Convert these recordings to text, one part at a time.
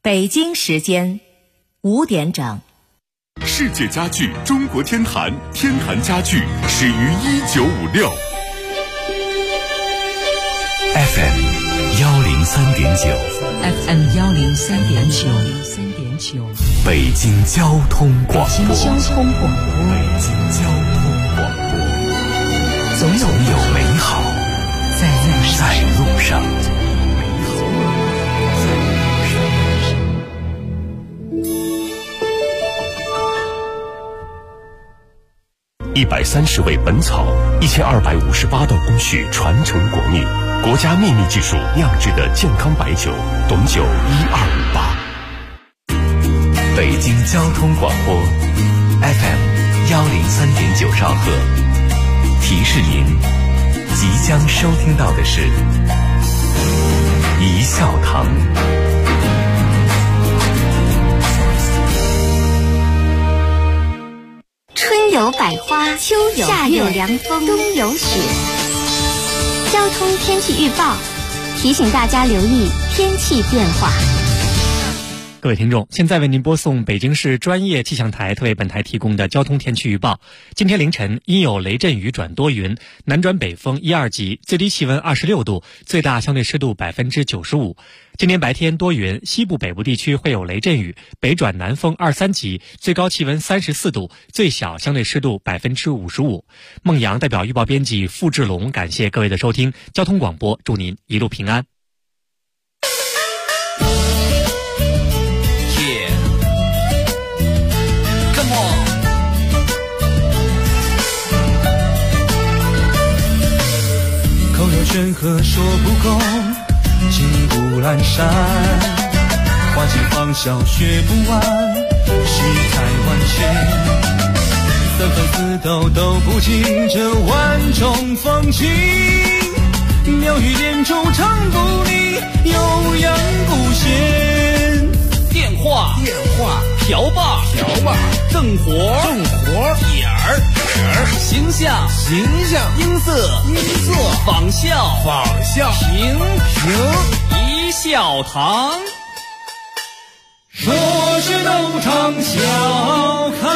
北京时间5点整。 世界家具中国天坛，天坛家具始于1956。 FM 103.9 FM 103.9， 北京交通广播。 北京交通广播，总有美好在路上。 130味本草，1258道工序传承国秘，国家秘密技术酿制的健康白酒，董酒1258。北京交通广播 FM 103.9兆赫，提示您即将收听到的是一笑堂。 春有百花，秋有夏有凉风，冬有雪。交通天气预报提醒大家留意天气变化。 各位听众，现在为您播送北京市专业气象台特为本台提供的交通天气预报。今天凌晨阴有雷阵雨转多云，南转北风1、2级，最低气温26度，最大相对湿度95%。今天白天多云，西部北部地区会有雷阵雨，北转南风2、3级，最高气温34度，最小相对湿度55%。孟阳代表预报编辑付志龙感谢各位的收听，交通广播祝您一路平安。 口有悬河说不够，情不阑珊，花间芳笑学不完，世态万千，三分四斗都不尽这万种风情，妙语连珠唱不腻，悠扬不闲。 电话瓢把正活点儿形象音色仿效评一笑堂， 说是斗场笑开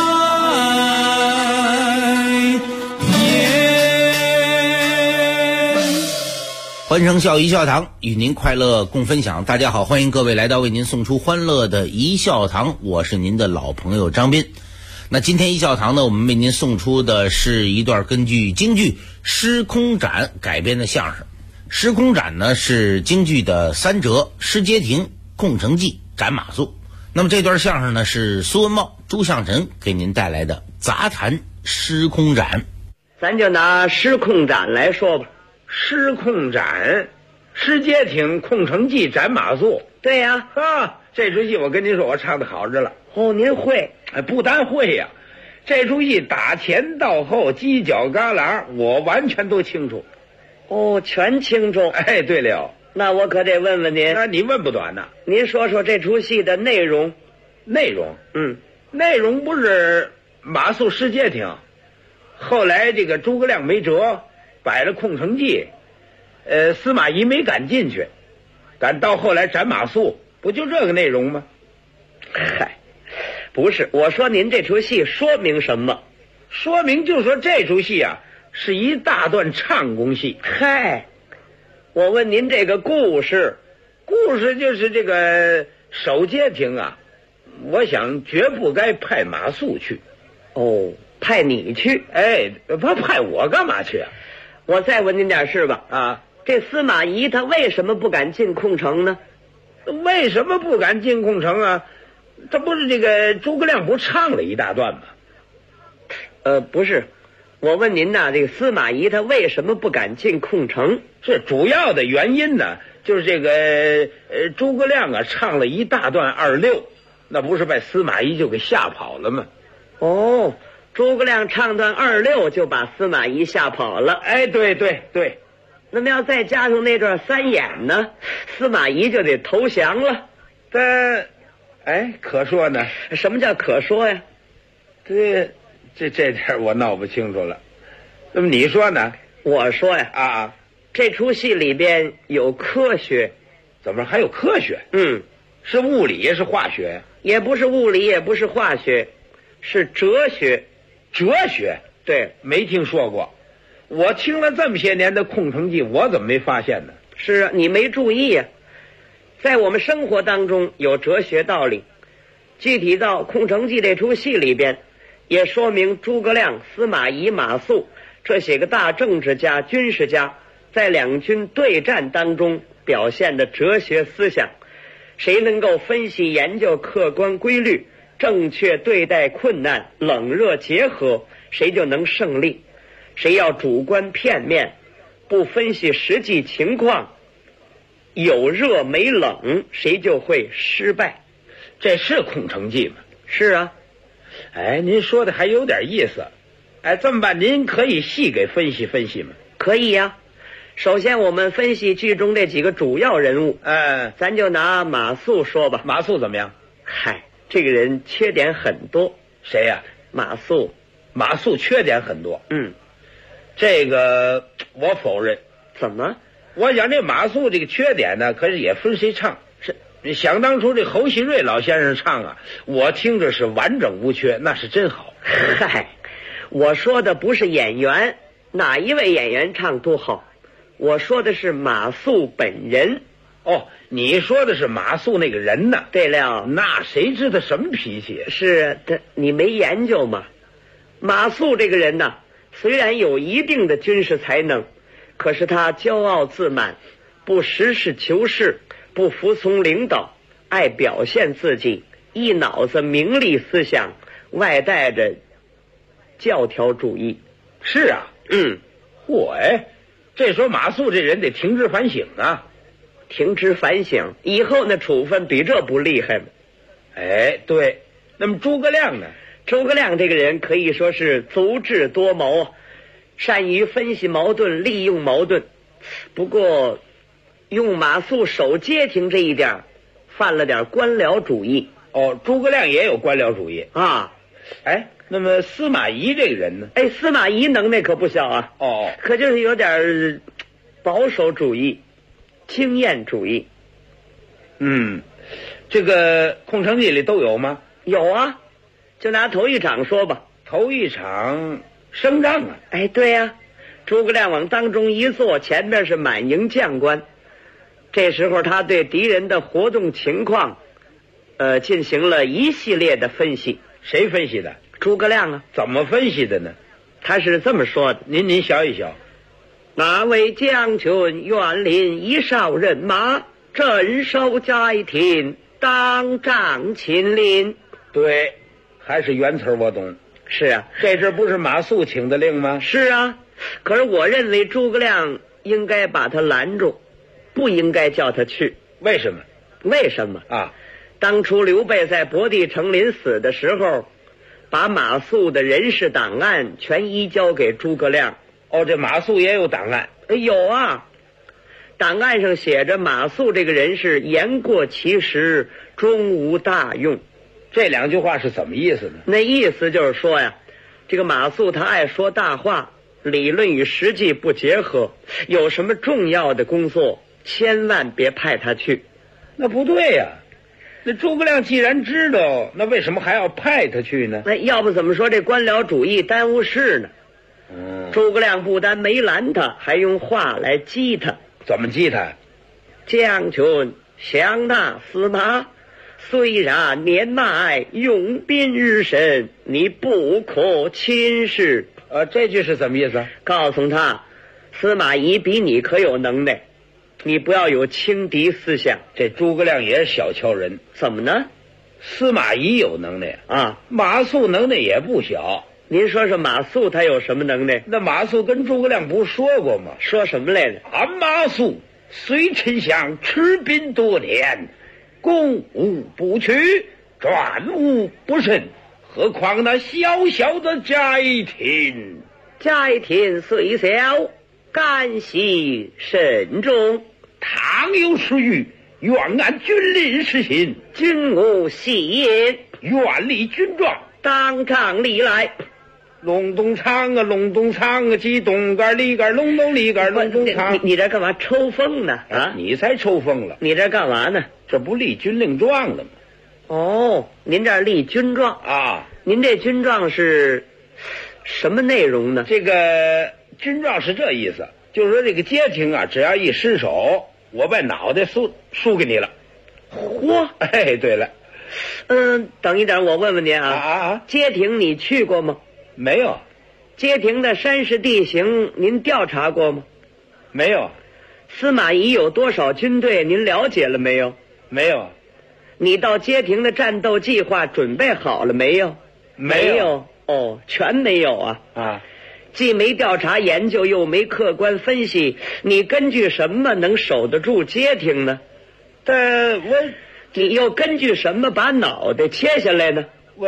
颜。 欢声笑一笑堂，与您快乐共分享。大家好，欢迎各位来到为您送出欢乐的一笑堂，我是您的老朋友张斌。那今天一笑堂呢，我们为您送出的是一段根据京剧《失空斩》改编的相声。《失空斩》呢是京剧的三折：失街亭、空城计、斩马谡。那么这段相声呢是苏文茂、朱向臣给您带来的杂谈《失空斩》。 咱就拿失空斩来说吧。 失空斩、失街亭、空城计、斩马谡。 对呀， 这出戏我跟您说，我唱的好着了。 哦，您会？ 不单会呀，这出戏打前到后犄角旮旯我完全都清楚。 哦，全清楚。 哎，对了， 那我可得问问您。 那你问不短呢。 您说说这出戏的内容。 内容不是马谡失街亭，后来这个诸葛亮没辙，摆了空城计，司马懿没赶进去，赶到后来斩马谡，不就这个内容吗？ 嗨，不是，我说您这出戏说明什么？ 说明就说这出戏啊是一大段唱功戏。 嗨，我问您这个故事就是这个守街亭啊，我想绝不该派马谡去。 哦，派你去？ 哎，不派我干嘛去啊？ 我再问您点事吧。这司马懿他为什么不敢进空城呢？ 为什么不敢进空城啊？这不是这个诸葛亮不唱了一大段吗？ 不是，我问您呐，这个司马懿他为什么不敢进空城？ 是主要的原因呢，就是这个诸葛亮啊唱了一大段二六，那不是把司马懿就给吓跑了吗？ 哦，诸葛亮唱段二六就把司马懿吓跑了。 哎，对。 那么要再加上那段三演呢，司马懿就得投降了。 可说呢？ 什么叫可说呀？ 这点我闹不清楚了。那么你说呢？ 我说呀，这出戏里边有科学。 怎么还有科学？ 是物理也是化学？ 也不是物理，也不是化学，是哲学。 哲学？ 对， 没听说过。我听了这么些年的空城计，我怎么没发现呢？ 是啊，你没注意呀。在我们生活当中有哲学道理，具体到《空城计》这出戏里边，也说明诸葛亮、司马懿、马谡这些个大政治家、军事家在两军对战当中表现的哲学思想。谁能够分析研究客观规律，正确对待困难，冷热结合，谁就能胜利。谁要主观片面，不分析实际情况，有热没冷，谁就会失败。 这是空城计吗？ 是啊。 哎，您说的还有点意思。哎，这么办，您可以细给分析分析吗？ 可以呀。首先我们分析剧中这几个主要人物。咱就拿马谡说吧。 马谡怎么样？ 嗨，这个人缺点很多。 谁呀？ 马谡。 马谡缺点很多。这个我否认。 怎么？ 我讲这马谡这个缺点呢，可是也分谁唱。是想当初这侯锡瑞老先生唱啊，我听着是完整无缺，那是真好。 嗨，我说的不是演员，哪一位演员唱都好，我说的是马谡本人。 哦，你说的是马谡那个人呢？ 对了， 那谁知道什么脾气？ 是的，你没研究吗？马谡这个人呢，虽然有一定的军事才能，可是他骄傲自满，不实事求是，不服从领导，爱表现自己，一脑子名利思想，外带着教条主义。 是啊。这时候马谡这人得停职反省啊。 停职反省以后那处分比这不厉害吗？ 哎，对。那么诸葛亮呢？ 诸葛亮这个人可以说是足智多谋，善于分析矛盾，利用矛盾。不过用马谡守街亭这一点犯了点官僚主义。 哦，诸葛亮也有官僚主义啊。 哎，那么司马懿这个人呢？ 哎，司马懿能耐可不小啊。可就是有点保守主义，经验主义。 这个空城计里都有吗？ 有啊，就拿头一场说吧。 头一场升帐啊。 哎，对呀。诸葛亮往当中一坐，前面是满营将官。这时候他对敌人的活动情况进行了一系列的分析。 谁分析的？ 诸葛亮啊。 怎么分析的呢？ 他是这么说的， 您晓一晓。 那位将军园林一哨人马，镇守街亭，当帐亲临。 对，还是原词我懂。 是啊， 这不是马谡请的令吗？ 是啊，可是我认为诸葛亮应该把他拦住，不应该叫他去。 为什么？ 为什么啊？ 当初刘备在博地成临死的时候，把马谡的人事档案全移交给诸葛亮。 这马谡也有档案？ 有啊，档案上写着马谡这个人是言过其实，终无大用。 这两句话是怎么意思呢？ 那意思就是说呀，这个马谡他爱说大话，理论与实际不结合，有什么重要的工作千万别派他去。 那不对呀，那诸葛亮既然知道，那为什么还要派他去呢？ 那要不怎么说这官僚主义耽误事呢？诸葛亮不但没拦他，还用话来激他。 怎么激他？ 将军降纳司马，虽然年迈，用兵日深，你不可轻视。 这句是什么意思？ 告诉他，司马懿比你可有能耐，你不要有轻敌思想。 这诸葛亮也是小瞧人。 怎么呢？ 司马懿有能耐啊， 马谡能耐也不小。 您说说马谡他有什么能耐？ 那马谡跟诸葛亮不是说过吗？ 说什么来着？ 俺马谡随丞相持兵多年，攻无不取，战无不胜，何况那小小的街亭？ 街亭虽小，干系慎重。 倘有失虞，愿按军令实行。 军无戏言， 愿立军状， 当场立来。 隆咚锵啊，隆咚锵啊，鸡东杆里杆，隆咚里杆，隆咚锵。 你这干嘛抽风呢？啊， 你才抽风了。 你这干嘛呢？ 这不立军令状了吗？ 哦，您这儿立军状啊？ 您这军状是什么内容呢？ 这个军状是这意思，就是说这个街亭啊，只要一失手，我把脑袋输给你了。 嚯！ 哎，对了， 等一等，我问问您啊，街亭你去过吗？ 没有。 街亭的山势地形您调查过吗？ 没有。 司马懿有多少军队您了解了没有？ 没有。 你到街亭的战斗计划准备好了没有？ 没有。 哦，全没有啊！既没调查研究，又没客观分析，你根据什么能守得住街亭呢？你又根据什么把脑袋切下来呢？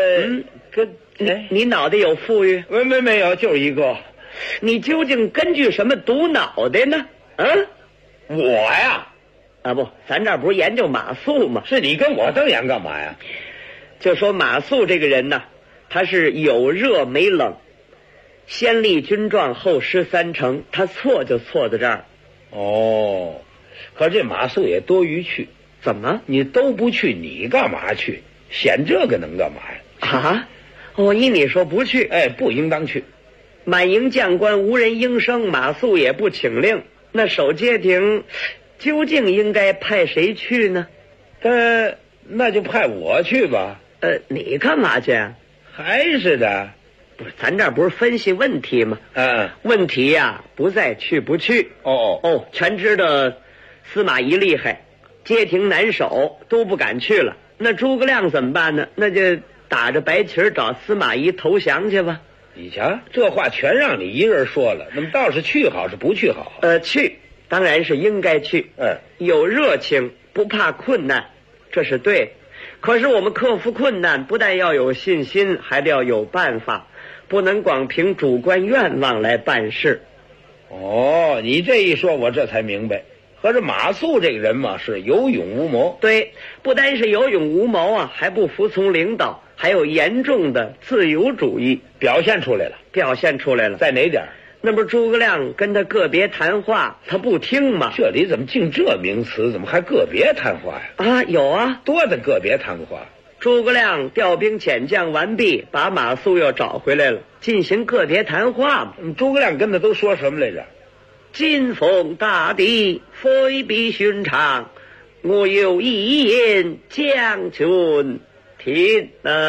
你脑袋有富裕？ 没有，就是一个。 你究竟根据什么堵脑袋呢？ 我呀， 不，咱这儿不是研究马谡吗？ 是你跟我瞪眼干嘛呀？ 就说马谡这个人呢，他是有热没冷，先立军状后失三成，他错就错在这儿。 哦，可这马谡也多余去。 怎么？ 你都不去，你干嘛去？显这个能干嘛呀？ 依你说不去， 不应当去。 满营将官无人应声，马谡也不请令，那守街亭究竟应该派谁去呢？ 那就派我去吧。 你干嘛去？ 还是的， 不是，咱这不是分析问题吗？问题呀，不在去不去。全知道司马懿厉害，街亭难守，都不敢去了。那诸葛亮怎么办呢？那就打着白旗找司马懿投降去吧。 你瞧，这话全让你一人说了，那么倒是去好是不去好？ 去当然是应该去。有热情，不怕困难，这是对。可是我们克服困难，不但要有信心，还得要有办法，不能光凭主观愿望来办事。 你这一说，我这才明白。合着马谡这个人嘛，是有勇无谋。 对，不单是有勇无谋啊，还不服从领导，还有严重的自由主义， 表现出来了。在哪点？ 那不是诸葛亮跟他个别谈话，他不听吗？ 这里怎么净这名词？怎么还个别谈话呀？ 有啊， 多的个别谈话。 诸葛亮调兵遣将完毕，把马谡又找回来了，进行个别谈话嘛。 诸葛亮跟他都说什么来着？ 今逢大敌，非比寻常，我有一言，将军听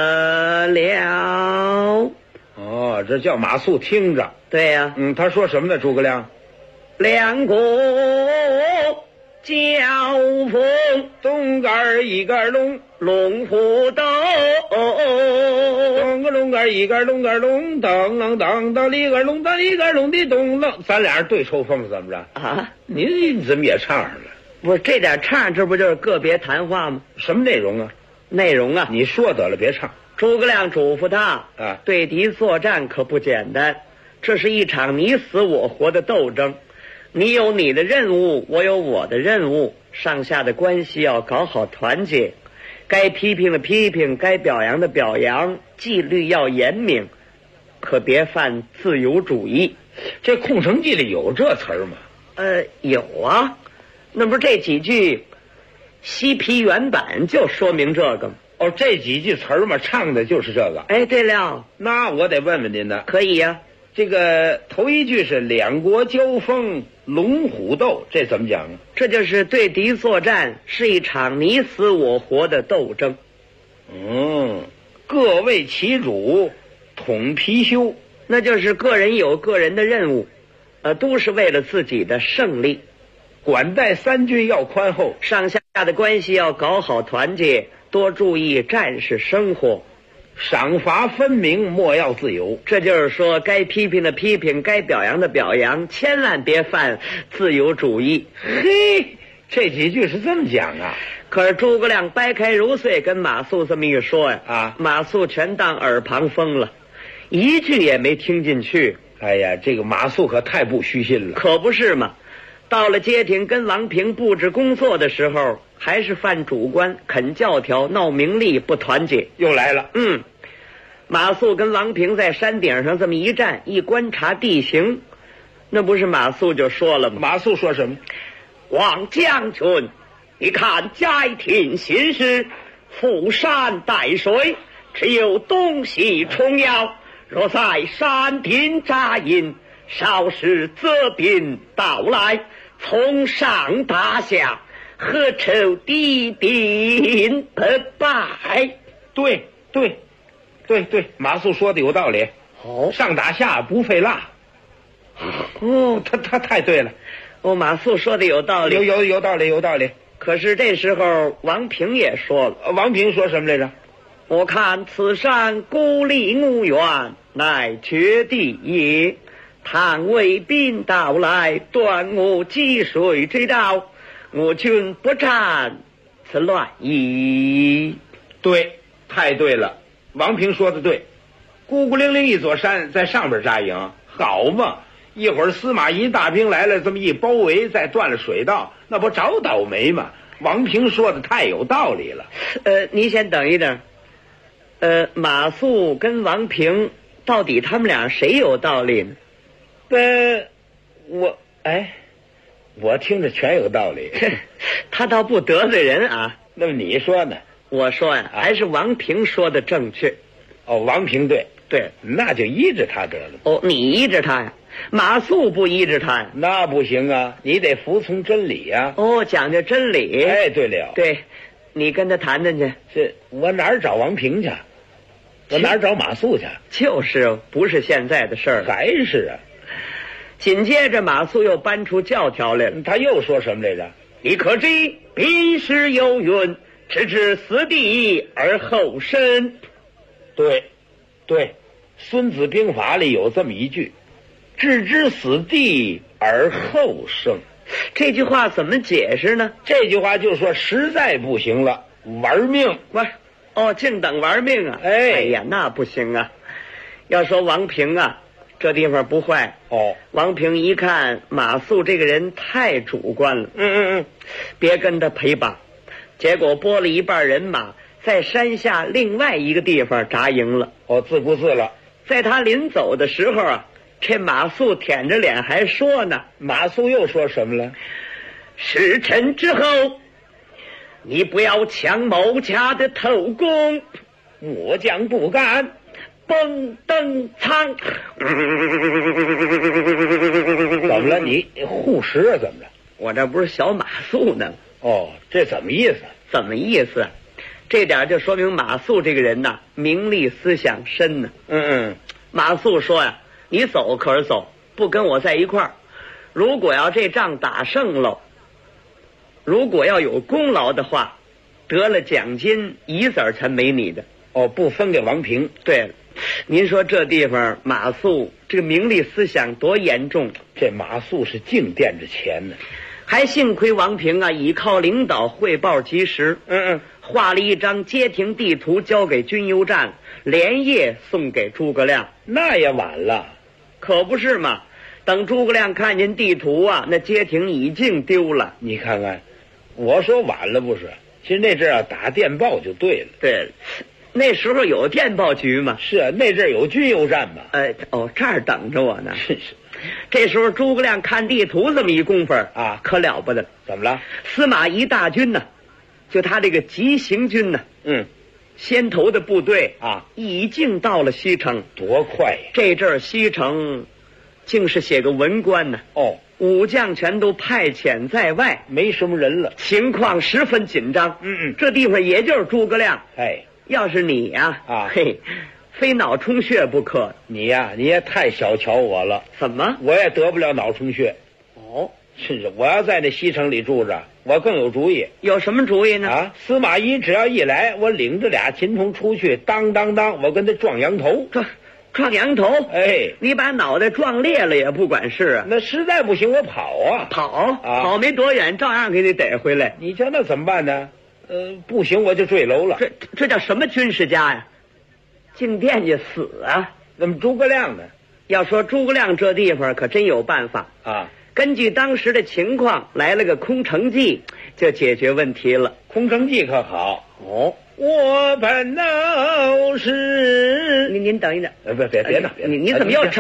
了。 这叫马谡听着。 对呀。 他说什么呢？诸葛亮， 两国交锋， 东杆一杆龙， 龙虎斗， 东个龙杆一杆龙杆龙，当啷当当里杆龙当里杆龙的东啷，咱俩人对抽风怎么着？你怎么也唱上了？ 不是这点唱，这不就是个别谈话吗？ 什么内容啊？ 内容啊， 你说得了，别唱。 诸葛亮嘱咐他对敌作战可不简单，这是一场你死我活的斗争。你有你的任务，我有我的任务，上下的关系要搞好团结，该批评的批评，该表扬的表扬，纪律要严明，可别犯自由主义。 这《空城计》里有这词儿吗？ 有啊，那不是这几句西皮原版就说明这个吗？ 这几句词儿嘛，唱的就是这个。 对了， 那我得问问您呢。 可以呀。 这个头一句是两国交锋，龙虎斗，这怎么讲呢？ 这就是对敌作战，是一场你死我活的斗争。 各为其主，统貔貅， 那就是个人有个人的任务，都是为了自己的胜利。 管带三军要宽厚， 上下的关系要搞好团结，多注意战士生活， 赏罚分明，莫要自由。 这就是说，该批评的批评，该表扬的表扬，千万别犯自由主义。 这几句是这么讲啊。 可是诸葛亮掰开揉碎跟马谡这么一说呀，马谡全当耳旁风了，一句也没听进去。 这个马谡可太不虚心了。 可不是嘛。到了街亭跟王平布置工作的时候，还是犯主观，肯教条，闹名利，不团结。 又来了。 马谡跟王平在山顶上这么一站，一观察地形，那不是马谡就说了吗？ 马谡说什么？ 王将军， 你看家庭形势，富山带水，只有东西重要。若在山顶扎营，稍时责兵到来，从上打下，何愁敌兵不败？ 对，马谡说的有道理。上打下不费蜡。他太对了。 马谡说的有道理， 有道理。 可是这时候王平也说了。 王平说什么来着？ 我看此山孤立无援，乃绝地也。倘魏兵到来，断我积水之道，我军不战，此乱矣。 对，太对了。王平说的对。孤孤零零一座山，在上边扎营，好嘛！一会儿司马懿大兵来了，这么一包围，再断了水道，那不找倒霉吗？王平说的太有道理了。 你先等一等。马谡跟王平到底他们俩谁有道理呢？ 我听着全有道理。 他倒不得罪人啊。 那么你说呢？ 我说呀，还是王平说的正确。 王平对，那就依着他得了。 你依着他呀？马谡不依着他呀？ 那不行啊，你得服从真理呀。 讲究真理。 对了。 对，你跟他谈谈去。 我哪儿找王平去？我哪儿找马谡去？ 就是不是现在的事儿。 还是啊。 紧接着马谡又搬出教条来了。 他又说什么来着？ 你可知兵事有云，置之死地而后生。 对，孙子兵法里有这么一句，置之死地而后生。 这句话怎么解释呢？ 这句话就说实在不行了，玩命。 净等玩命啊！哎呀，那不行啊！要说王平啊，这地方不坏。王平一看马谡这个人太主观了，别跟他陪吧。结果拨了一半人马，在山下另外一个地方扎营了。 自顾自了。 在他临走的时候啊，这马谡舔着脸还说呢。 马谡又说什么了？ 事成之后，你不要抢某家的头功， 末将不敢。 蹦登仓。 怎么了？你护食啊？怎么了？ 我这不是小马谡呢。 这怎么意思？ 怎么意思？这点就说明马谡这个人呐，名利思想深呢。马谡说呀，你走可是走，不跟我在一块儿。如果要这仗打胜了，如果要有功劳的话，得了奖金一子儿才没你的。 不分给王平。 对了，您说这地方马谡这个名利思想多严重？ 这马谡是净惦着钱呢。 还幸亏王平啊，倚靠领导汇报及时。画了一张街亭地图交给军邮站，连夜送给诸葛亮。 那也晚了。 可不是嘛，等诸葛亮看见地图啊，那街亭已经丢了。 你看看，我说晚了不是？其实那阵儿打电报就对了。 对，那时候有电报局吗？ 是啊，那阵儿有军邮站嘛。 这儿等着我呢。 是。 这时候诸葛亮看地图这么一功夫啊， 可了不得。 怎么了？ 司马懿大军呢，就他这个急行军呢，先头的部队啊， 已经到了西城。 多快呀！ 这阵儿西城竟是写个文官呢。武将全都派遣在外， 没什么人了， 情况十分紧张。这地方也就是诸葛亮。要是你呀，非脑充血不可。 你呀，你也太小瞧我了。 怎么？ 我也得不了脑充血。是，我要在那西城里住着，我更有主意。 有什么主意呢？ 司马懿只要一来，我领着俩秦童出去，当当当，我跟他撞羊头。 撞羊头？你把脑袋撞裂了也不管事啊。 那实在不行，我跑啊。 跑没多远，照样给你逮回来。 你叫那怎么办呢？不行，我就坠楼了。 这叫什么军事家呀？净惦记死啊！ 那么诸葛亮呢？ 要说诸葛亮这地方可真有办法啊！ 根据当时的情况，来了个空城计，就解决问题了。 空城计可好？我本闹是…… 您等一等， 别闹！ 你怎么又唱？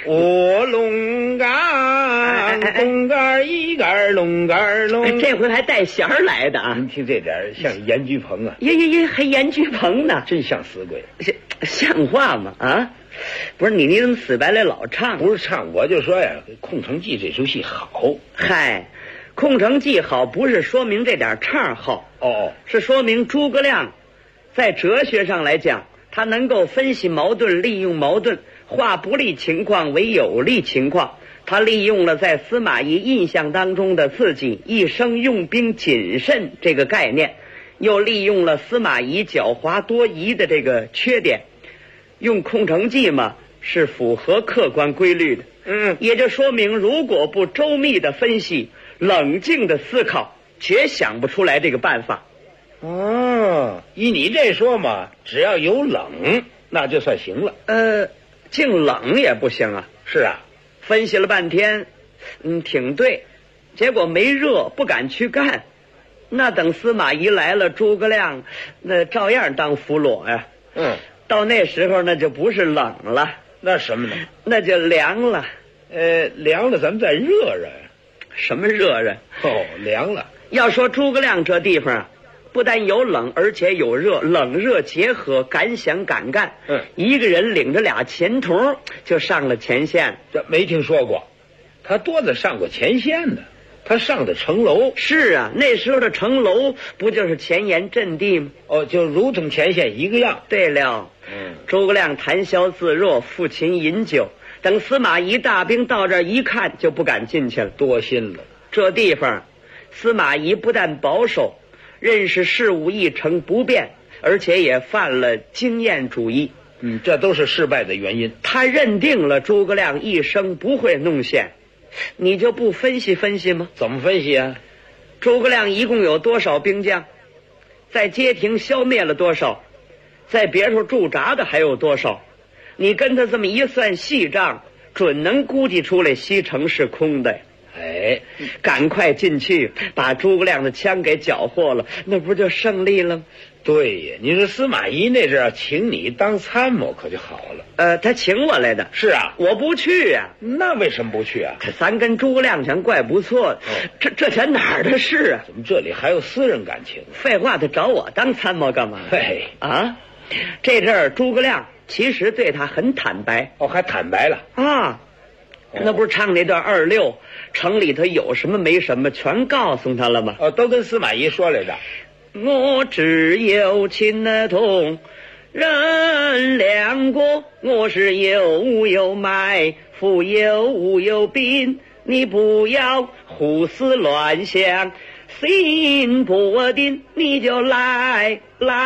我龙岗，龙杆一杆龙杆龙。 这回还带弦儿来的啊！ 您听这点像严居鹏啊？ 耶，还严居鹏呢？ 真像死鬼， 像话吗？啊，不是你怎么死白赖老唱？ 不是唱，我就说呀，《空城计》这出戏好。 嗨，《空城计》好，不是说明这点唱好哦， 是说明诸葛亮在哲学上来讲，他能够分析矛盾，利用矛盾，化不利情况为有利情况。他利用了在司马懿印象当中的自己一生用兵谨慎这个概念，又利用了司马懿狡猾多疑的这个缺点，用空城计嘛是符合客观规律的。也就说明如果不周密的分析，冷静的思考，绝想不出来这个办法。 哦，依你这说嘛，只要有冷那就算行了。 净冷也不行啊。 是啊， 分析了半天，挺对，结果没热，不敢去干。那等司马懿来了，诸葛亮那照样当俘虏呀。到那时候那就不是冷了， 那什么呢？ 那就凉了。 凉了咱们再热热呀。 什么热热？ 凉了。 要说诸葛亮这地方啊，不但有冷，而且有热，冷热结合，敢想敢干。一个人领着俩前童就上了前线。 这没听说过，他多的上过前线的，他上的城楼。 是啊，那时候的城楼不就是前沿阵地吗？ 就如同前线一个样。 对了，诸葛亮谈笑自若，抚琴饮酒。等司马懿大兵到这儿一看，就不敢进去了， 多心了。 这地方，司马懿不但保守，认识事物一成不变，而且也犯了经验主义。 这都是失败的原因。 他认定了诸葛亮一生不会弄险，你就不分析分析吗？ 怎么分析啊？ 诸葛亮一共有多少兵将？在街亭消灭了多少？在别处驻扎的还有多少？你跟他这么一算细账，准能估计出来西城是空的。赶快进去把诸葛亮的枪给缴获了，那不就胜利了吗？ 对呀，你说司马懿那阵儿请你当参谋可就好了。 他请我来的。 是啊， 我不去啊。 那为什么不去啊？ 咱跟诸葛亮强怪不错，这全哪儿的事啊？ 怎么这里还有私人感情？ 废话，他找我当参谋干嘛？这阵儿诸葛亮其实对他很坦白。 还坦白了啊？那不是唱那段26，城里头有什么没什么全告诉他了吗？ 都跟司马懿说来着。 我只有情同人两国，我是有物有买，富有物有兵，你不要胡思乱想，心不定你就来，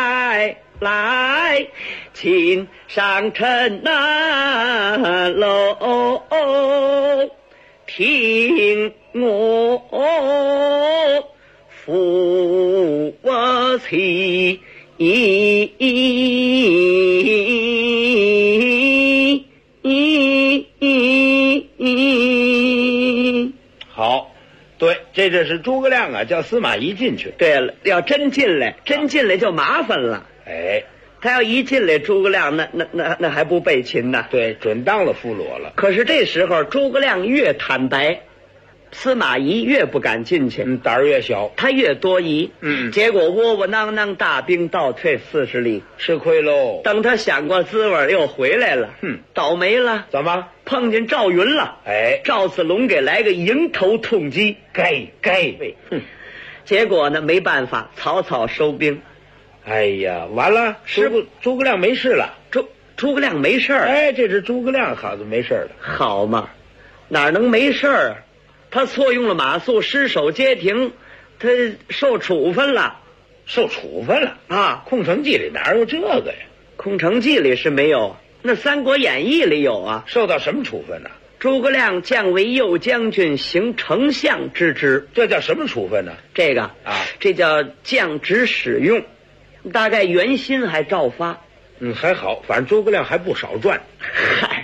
请上城楼，听我扶我起。 好，对，这是诸葛亮啊，叫司马懿进去。 对了，要真进来就麻烦了。他要一进来，诸葛亮那还不备擒呢？ 对，准当了俘虏了。 可是这时候诸葛亮越坦白，司马懿越不敢进去， 胆儿越小， 他越多疑。结果窝窝囊囊大兵倒退40里， 吃亏喽。 等他想过滋味又回来了，倒霉了。 怎么？ 碰见赵云了。赵子龙给来个迎头痛击，该。结果呢，没办法，草草收兵。 哎呀，完了，诸葛亮没事了。 诸葛亮没事儿。 这是诸葛亮好的没事了。 好嘛，哪能没事儿啊？他错用了马谡，失守街亭，他受处分了。 受处分了啊！ 空城计里哪有这个呀？ 空城计里是没有，那三国演义里有啊。 受到什么处分呢？ 诸葛亮降为右将军，行丞相之职。 这叫什么处分呢？ 这个这叫降职使用，大概原薪还照发。 还好，反正诸葛亮还不少赚。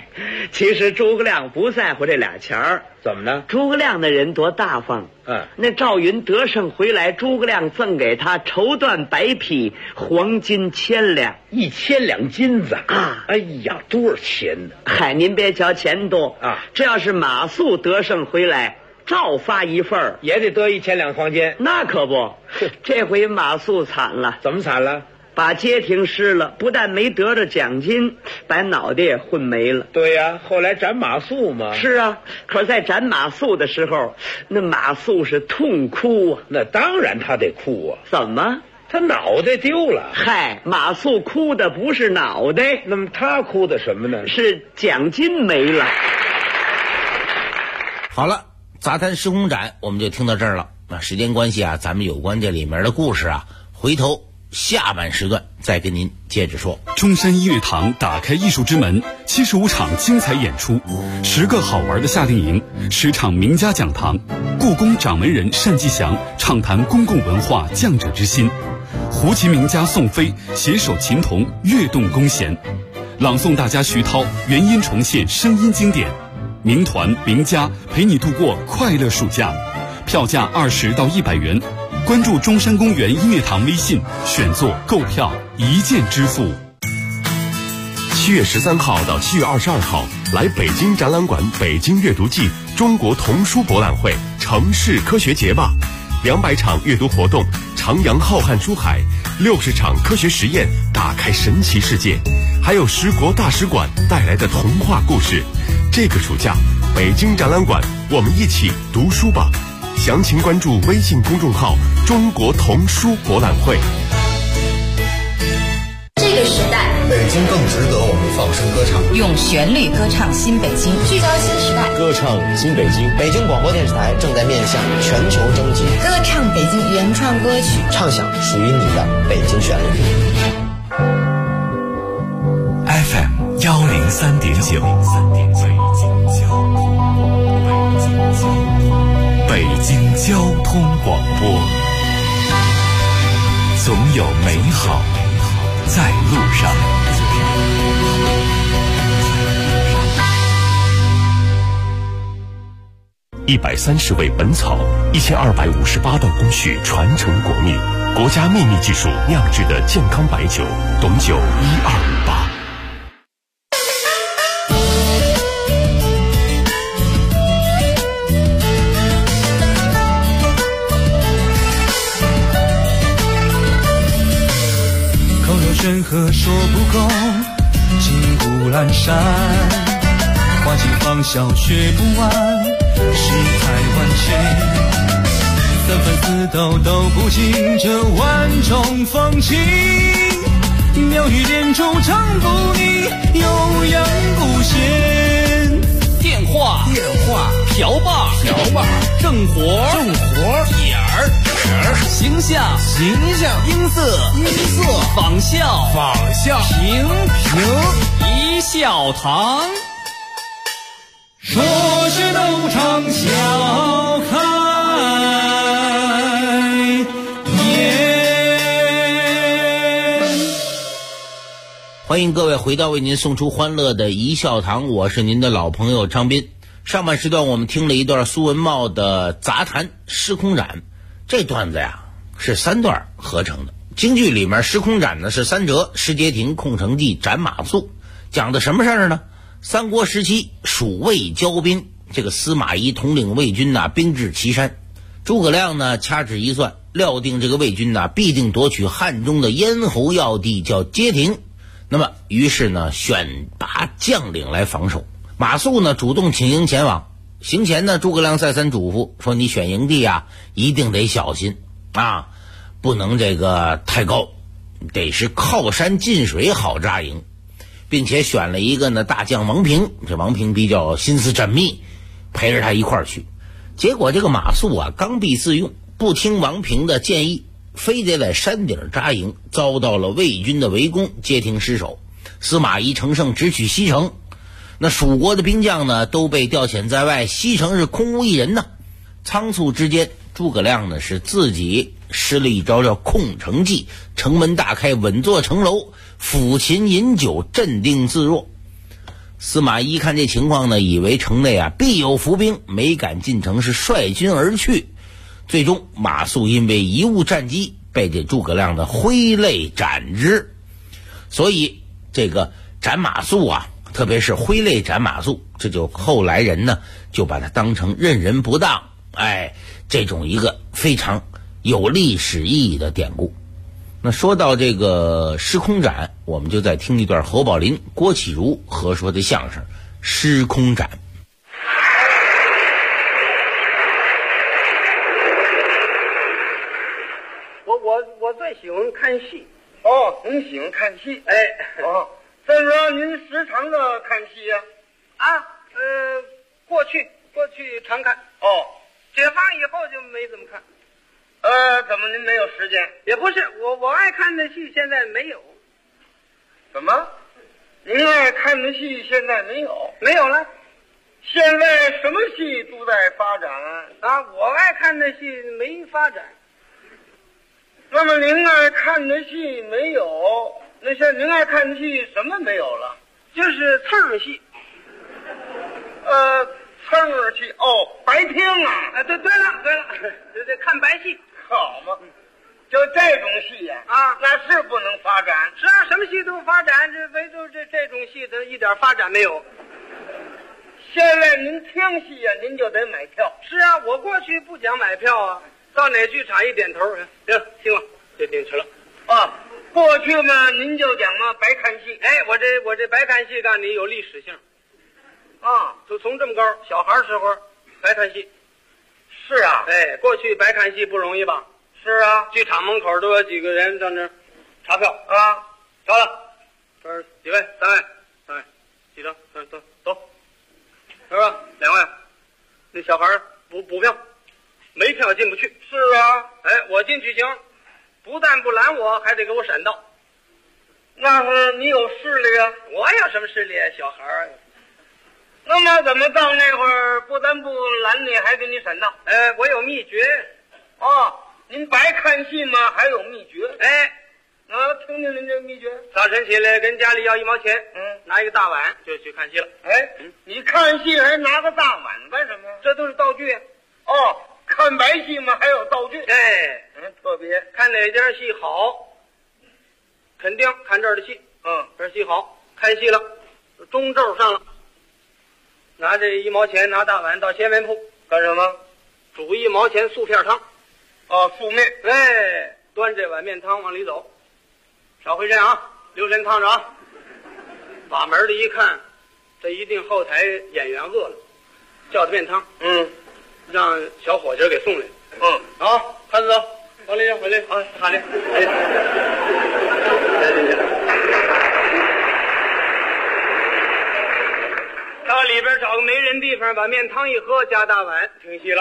其实诸葛亮不在乎这俩钱儿， 怎么呢？ 诸葛亮的人多大方。那赵云得胜回来，诸葛亮赠给他绸缎白匹，黄金1000两 ，1000两金子啊！哎呀，多少钱呢？ 嗨，您别瞧钱多啊， 这要是马谡得胜回来，照发一份也得得1000两黄金。 那可不，这回马谡惨了。 怎么惨了？ 把街亭失了，不但没得着奖金，把脑袋也混没了。 对呀，后来斩马谡嘛。 是啊，可是在斩马谡的时候，那马谡是痛哭啊。 那当然他得哭啊。 怎么？ 他脑袋丢了。 嗨，马谡哭的不是脑袋， 那么他哭的什么呢？ 是奖金没了。 好了，杂谈时空展我们就听到这儿了。那时间关系啊，咱们有关这里面的故事啊，回头下半时段再跟您接着说。 中山音乐堂打开艺术之门，75场精彩演出，10个好玩的夏令营，10场名家讲堂，故宫掌门人单霁翔畅谈公共文化匠者之心，胡琴名家宋飞携手琴童跃动弓弦，朗诵大家徐涛原音重现声音经典，名团名家陪你度过快乐暑假，票价20到100元。关注中山公园音乐堂微信，选座购票一键支付。 7月13号到7月22号，来北京展览馆北京阅读季中国童书博览会城市科学节吧，200场阅读活动，徜徉浩瀚书海，60场科学实验，打开神奇世界，还有10国大使馆带来的童话故事。这个暑假，北京展览馆，我们一起读书吧。详情关注微信公众号中国童书博览会。 这个时代， 北京更值得我们放声歌唱， 用旋律歌唱新北京，聚焦新时代， 歌唱新北京。北京广播电视台正在面向全球征集， 歌唱北京原创歌曲， 唱响属于你的北京旋律。 FM 103.9，北京交通广播，总有美好在路上。 130味本草，1258道工序传承国秘，国家秘密技术酿制的健康白酒，董酒1258。 山河说不够，金谷阑珊，花季芳香学不完，世态万千，三番四斗都不尽这万种风情，妙语连珠唱不腻，悠扬不闲。 电话瓢把正活点儿形象音色仿效平一笑堂， 说是斗场笑开颜。 欢迎各位回到为您送出欢乐的一笑堂，我是您的老朋友张斌。上半时段我们听了一段苏文茂的杂谈时空展，这段子呀是3段合成的。京剧里面时空展呢是3折，石阶亭、空城计、斩马谡，讲的什么事儿呢？三国时期蜀魏交兵，这个司马懿统领魏军呐，兵至岐山，诸葛亮呢掐指一算，料定这个魏军呐必定夺取汉中的咽喉要地叫阶亭，那么于是呢选拔将领来防守。马谡呢主动请缨前往，行前呢诸葛亮再三嘱咐说，你选营地啊一定得小心啊，不能这个太高，得是靠山近水好扎营，并且选了一个呢大将王平，这王平比较心思缜密，陪着他一块儿去。结果这个马谡啊刚愎自用，不听王平的建议，非得在山顶扎营，遭到了魏军的围攻，阶亭失守，司马懿乘胜直取西城。那蜀国的兵将呢都被调遣在外，西城是空无一人呐。仓促之间，诸葛亮呢是自己施了一招叫空城计，城门大开，稳坐城楼，抚琴饮酒，镇定自若。 司马懿看这情况呢，以为城内必有伏兵，没敢进城，是率军而去。最终马谡因为贻误战机，被这诸葛亮的挥泪斩之。所以这个斩马谡特别是挥泪斩马谡，这就后来人呢就把它当成任人不当，这种一个非常有历史意义的典故。那说到这个施空斩，我们就再听一段侯宝林、郭启儒合说的相声《施空斩》。 我最喜欢看戏。 哦，您喜欢看戏？这么说您时常的看戏呀？ 过去常看。解放以后就没怎么看。 怎么您没有时间？ 也不是，我爱看的戏现在没有。 怎么？您爱看的戏现在没有？ 没有了。 现在什么戏都在发展我爱看的戏没发展。 那么您爱看的戏没有？那像您爱看的戏什么没有了？ 就是蹭戏。 蹭戏白厅对了，这看白戏。 好嘛，就这种戏呀那是不能发展。 是什么戏都发展，唯独这种戏它一点发展没有。 现在您听戏您就得买票。 是我过去不讲买票到哪剧场一点头，行，听了就进去了。 过去嘛，您就讲白看戏。 我这白看戏告诉你有历史性。就从这么高小孩时候白看戏。 是啊。 过去白看戏不容易吧？ 是啊。 剧场门口都有几个人在那儿查票查了，这儿几位？3位，几张？走，是吧？2位，那小孩补票，没票进不去。 是啊。 我进去行，不但不拦我，还得给我闪道。 那是你有势力啊。 我有什么势力？小孩那么怎么到那会儿不但不拦你，还给你闪道？ 我有秘诀。 您白看戏吗？还有秘诀？听听您这个秘诀。 早晨起来跟家里要1毛钱，拿一个大碗就去看戏了。 你看戏还拿个大碗干什么呀？ 这都是道具。 看白戏吗？还有道具。特别看哪家戏好，肯定看这儿的戏。这戏好，看戏了，中轴上了，拿这1毛钱，拿大碗到鲜面铺干什么？ 煮1毛钱素片汤。 素面。 端这碗面汤往里走，少回身留神烫着把门的一看，这一定后台演员饿了，叫的面汤。让小伙计给送来。看着走，往里回来看来。到里边找个没人地方，把面汤一喝，加大碗，停戏了。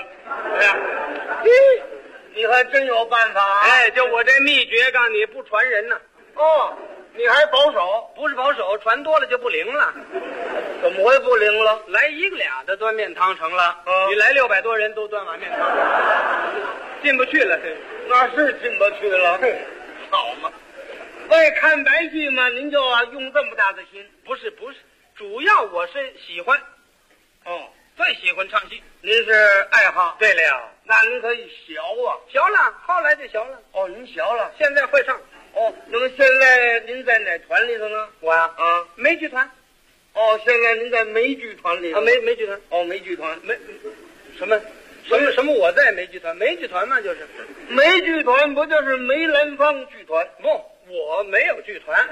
你还真有办法就我这秘诀，告诉你不传人呢。 你还保守？ 不是保守，传多了就不灵了。 怎么会不灵了？ 来1个2的端面汤成了，你来600多人都端碗面汤，进不去了。 那是进不去了。好嘛，为看白戏嘛，您就用这么大的心？ 不是，主要我是喜欢。最喜欢唱戏。 您是爱好？ 对了， 那您可以学学了，后来就学了。 您学了， 现在会唱。 那么现在您在哪团里头呢？ 我呀，梅剧团。 现在您在梅剧团里头。 梅剧团。 梅剧团。 什么？我在梅剧团？梅剧团嘛，就是梅剧团，不就是梅兰芳剧团？ 不，我没有剧团。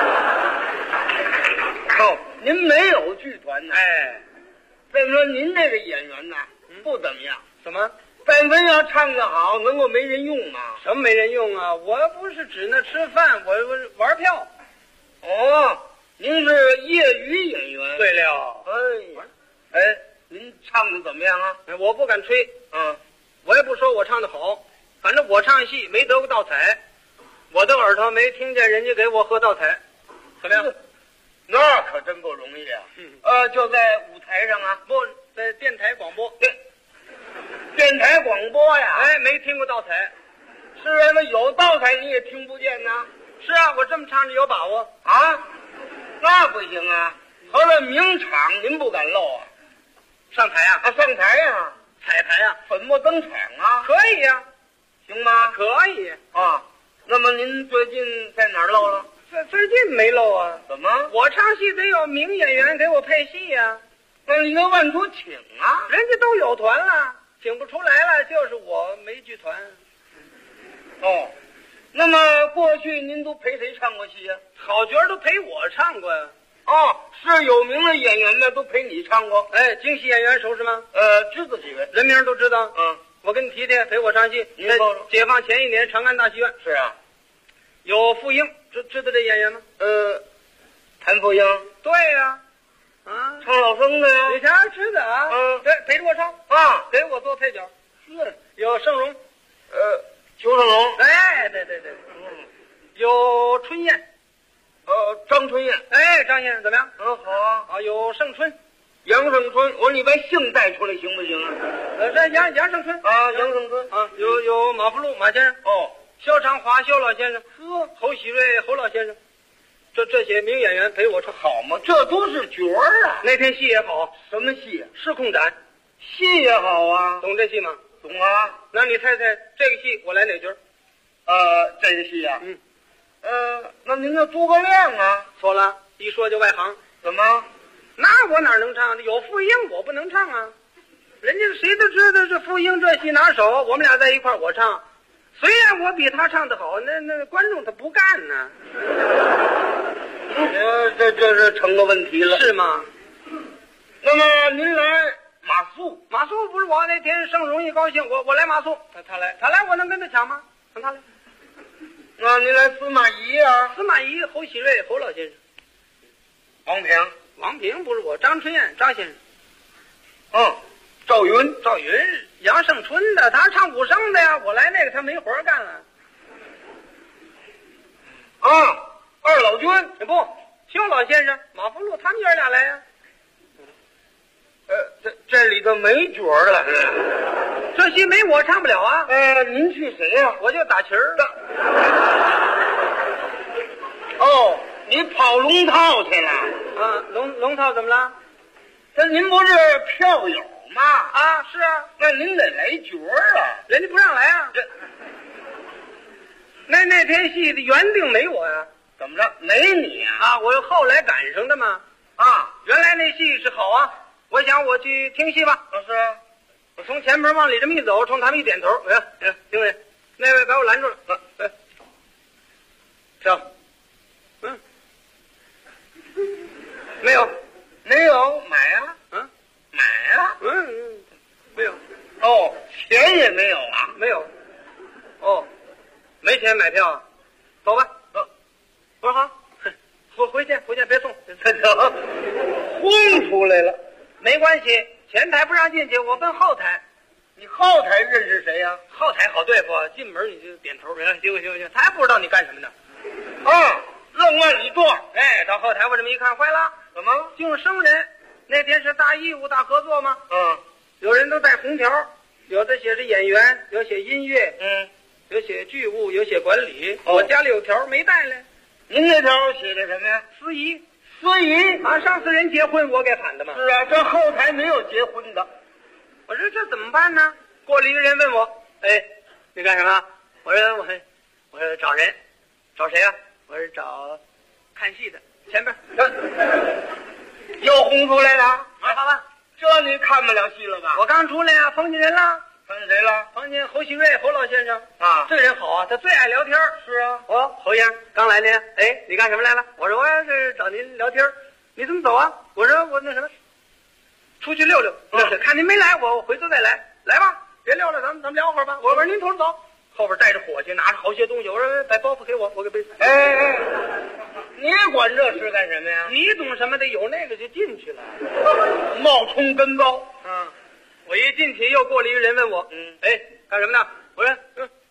您没有剧团呢？再说您这个演员呢，不怎么样。 怎么？ 但凡要唱得好，能够没人用吗？ 什么没人用啊？我不是指那吃饭，我玩票。 您是业余演员。 对了。 您唱的怎么样啊？ 我不敢吹。我也不说我唱的好，反正我唱戏没得过道彩，我的耳朵没听见人家给我喝道彩。怎么样？ 那可真不容易啊！就在舞台上不在电台广播。 电台广播呀？ 没听过道彩。 是啊，那有道彩你也听不见呢。 是啊，我这么唱着有把握那不行啊！ 合了名场您不敢露啊？ 上台啊？ 上台呀？ 彩排啊？ 粉墨登场啊？ 可以呀， 行吗？ 可以啊。那么您最近在哪儿露了？ 最近没露啊。 怎么？ 我唱戏得有名演员给我配戏呀。 那你应万出请啊， 人家都有团了，请不出来了，就是我没剧团。 哦，那么过去您都陪谁唱过戏呀？ 好角都陪我唱过呀。 哦，是有名的演员们都陪你唱过。 哎，京戏演员熟识吗？ 知道几位， 人名都知道。 嗯， 我跟你提提，陪我唱戏。 您说说。 解放前一年，长安大戏院。 是啊， 有傅英，知道这演员吗？ 谭富英。 对呀。啊， 唱老生的呀， 你瞧知道啊？对，陪着我唱啊， 给我做配角。 是， 有盛荣， 裘盛龙， 哎，对，有春燕， 张春燕， 哎，张先生怎么样？ 好啊， 啊，有盛春， 杨盛春，我说你把姓带出来行不行啊？ 这杨盛春啊，杨盛春啊，有马福禄马先生，肖长华肖老先生，侯喜瑞侯老先生。这些名演员陪我唱好吗？这都是角儿啊。 那天戏也好， 什么戏啊？ 失控斩， 戏也好啊。 懂这戏吗？ 懂啊。 那你猜猜这个戏我来哪角？ 这个戏啊。那您叫诸葛亮啊？ 错了，一说就外行。 怎么？ 那我哪能唱？有傅英我不能唱啊。人家谁都知道这傅英这戏拿手，我们俩在一块儿我唱。虽然我比他唱得好，那观众他不干呢。 这是成个问题了， 是吗？ 那么您来马谡不是我那天盛荣一高兴，我来马谡，他来我能跟他抢吗？让他来。 那您来司马懿啊？ 司马懿、侯喜瑞、侯老先生。王平不是我，张春燕张先生。 赵云， 杨盛春的，他唱武生的呀。我来那个他没活干了。 二老君， 不，肖老先生、马福禄他们爷俩来呀。 这里头没角了， 这戏没我唱不了啊。 您去谁呀？ 我就打旗儿的。 你跑龙套去了？ 啊，龙套怎么了？ 您不是票友吗？ 啊，是啊。 那您得来角啊， 人家不让来啊。那天戏的原定没我呀。 怎么着？没你啊？我后来赶上的嘛。原来那戏是好啊，我想我去听戏吧。 是啊。 我从前门往里这么一走，冲他们一点头，评委，那位把我拦住了。跳。没有， 买啊。买啊。 没有。 钱也没有啊？ 没有。没钱买票啊？走吧。我说好，回去别送。 轰出来了。 没关系，前台不让进去，我奔后台。 你后台认识谁呀？ 后台好对付，进门你就点头，行，他还不知道你干什么呢。 愣往里撞。 到后台我这么一看，坏了， 怎么？ 净生人。那天是大义务大合作吗？有人都带红条，有的写着演员，有写音乐，有写剧务，有写管理。我家里有条没带来。 您那条写的什么呀？ 司仪啊， 上次人结婚我给喊的嘛。 是啊，这后台没有结婚的。 我说这怎么办呢？过来一个人问我，你干什么？我说找人，找谁啊？我说找看戏的，前边。 又轰出来了。 好吧， 这你看不了戏了吧？ 我刚出来呀，碰见人了。 碰见谁了？ 碰见侯喜瑞侯老先生啊， 这人好啊，他最爱聊天。 是啊。 侯先生刚来呢。你干什么来了？我说我是找您聊天。你怎么走啊？我说我那什么，出去溜溜。看您没来，我回头再来。来吧，别溜了，咱们聊会儿吧。我说您头走，后边带着伙计，拿着好些东西。我说把包袱给我给背。 你管这事干什么呀？ 你懂什么的？有那个就进去了， 冒充跟包。 我一进去又过来一个人问我，干什么呢？我说，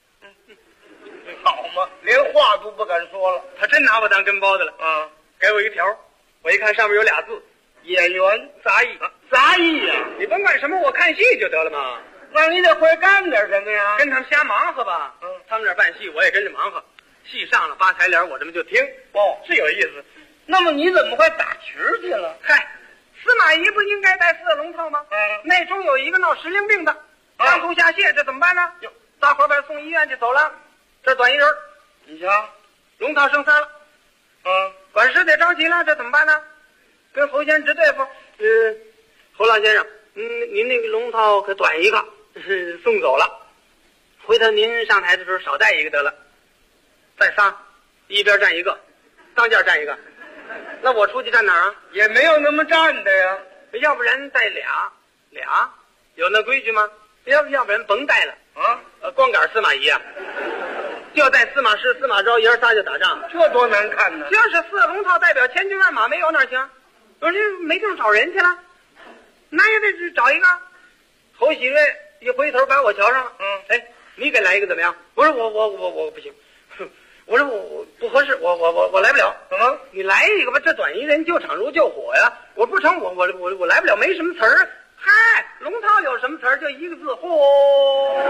好嘛，连话都不敢说了。 他真拿我当跟包的了。给我一条，我一看上面有俩字， 演员杂役。 杂役呀？ 你甭管什么，我看戏就得了嘛。 那你得会干点什么呀？ 跟他们瞎忙活吧。他们那办戏，我也跟着忙活。戏上了，扒台帘，我这么就听。 是有意思。 那么你怎么会打旗儿去了？ 嗨，司马懿不应该戴四龙套吗？那中有一个闹时令病的，上吐下泻，这怎么办呢？大伙儿把他送医院去走了，这短一人， 你瞧， 龙套剩仨了。管事得着急了，这怎么办呢？跟侯先生对付。侯老先生，您那个龙套可短一个，送走了。回头您上台的时候少带一个得了。再仨，一边站一个，当间站一个。那我出去站哪儿啊？ 也没有那么站的呀。 要不然带俩，有那规矩吗？要不然甭带了啊！光杆司马懿啊，就带司马师、司马昭爷仨就打仗， 这多难看呢！ 要是四龙套代表千军万马，没有哪行？我这没地方找人去了，那也得找一个。侯喜瑞一回头把我瞧上了，哎，你给来一个怎么样？我说我不行，我说我不合适，我来不了。你来一个吧，这短一人救场如救火呀！我不成，我来不了，没什么词儿。嗨，龙套有什么词儿？就一个字，嚯！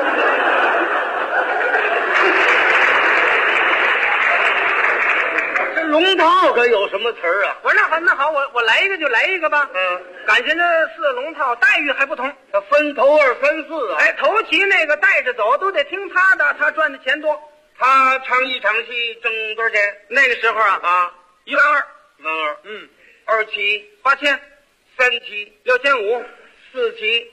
这龙套可有什么词儿啊？ 我说那好，我来一个就来一个吧。感情这四龙套待遇还不同， 分头二三四啊。 哎，头旗那个带着走都得听他的，他赚的钱多。 他唱一场戏挣多少钱？ 那个时候啊，12000，12000， 二旗 8000， 三旗 6500， 四旗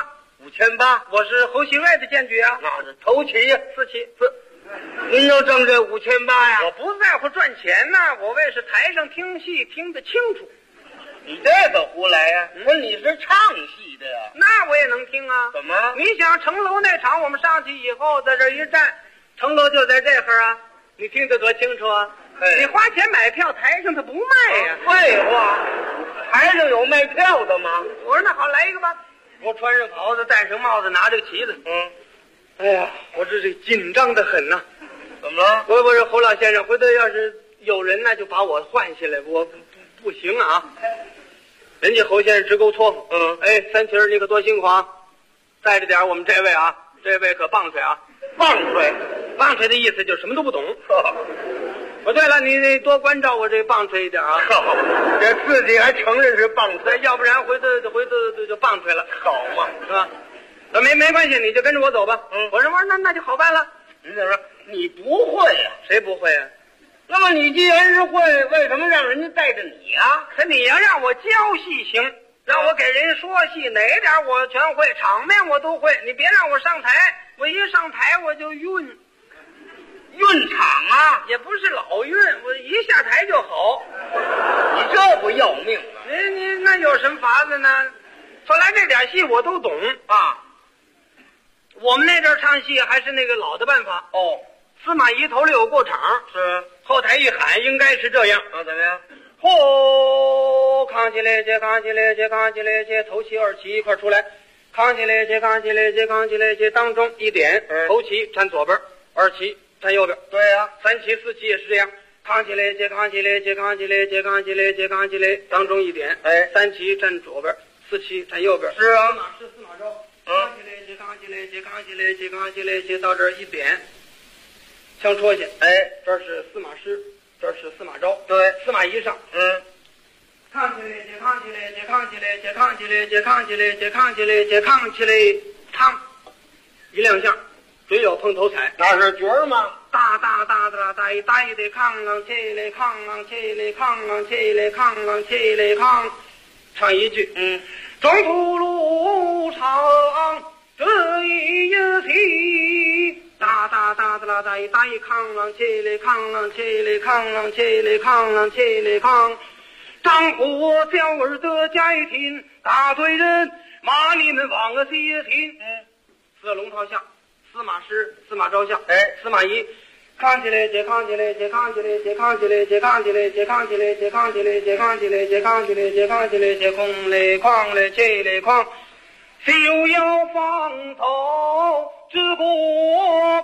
5800，我是侯喜瑞的荐举啊。 那是头旗呀 ，4旗。 您就挣这5800呀？ 我不在乎赚钱呐，我为是台上听戏听得清楚。 你这个胡来呀？我说你是唱戏的呀？ 那我也能听啊。 怎么？ 你想城楼那场，我们上去以后在这一站，城楼就在这会儿啊，你听得多清楚啊！你花钱买票，台上他不卖呀。 废话，台上有卖票的吗？ 我说那好，来一个吧。我穿上袍子，戴上帽子，拿着旗子。哎呀，我这紧张的很呐。 怎么了？ 我说侯老先生，回头要是有人呢，就把我换下来，我不行啊。人家侯先生直勾搓夫。哎，三旗儿你可多辛苦啊，带着点我们这位啊，这位可棒槌啊。棒槌的意思就什么都不懂。对了，你得多关照我这棒槌一点啊。 这自己还承认是棒槌， 要不然回头就棒槌了。 好嘛， 是吧？没关系，你就跟着我走吧。我说那就好办了。 你怎么说？你不会呀？ 谁不会啊？ 那么你既然是会，为什么让人家带着你啊？ 可你要让我教戏行，让我给人说戏，哪点我全会，场面我都会。你别让我上台，我一上台我就晕场啊！ 也不是老晕，我一下台就好。 你这不要命吗？ 你那有什么法子呢？后来这点戏我都懂啊。我们那阵唱戏还是那个老的办法司马懿头里有过场， 是后台一喊应该是这样啊。怎么样？ 嚯，扛起来接，扛起来接，扛起来接，头旗二旗一块出来，扛起来接，扛起来接，扛起来接，当中一点，头旗站左边，二旗站右边。 对呀， 三旗四旗也是这样，扛起来接，扛起来接，扛起来接，扛起来接，扛起来，当中一点，三旗站左边，四旗站右边。 是啊， 司马师、司马昭，扛起来接，扛起来接，扛起来接，扛起来接，到这儿一点，枪戳下，这是司马师，这是司马昭， 对， 司马懿上，扛起来接，扛起来接，扛起来接，扛起来接，扛起来接，扛起来接，扛起来，嘡，一亮相，准有碰头彩， 那是角儿吗？ 大一的扛啷起来，扛啷起来，扛啷起来，扛啷起来，扛，唱一句，中途路长，这一题，大一扛啷起来，扛啷起来，扛啷起来，扛啷起来，扛，张火小儿的家庭，大队人骂你们忘了街亭，四龙套下。司马师、司马昭下，司马懿，扛起来接，扛起来接，扛起来接，扛起来接，扛起来接，扛起来接，扛起来接，扛起来接，扛起来接，扛起来接，空来哐来起来哐，休要放头，治国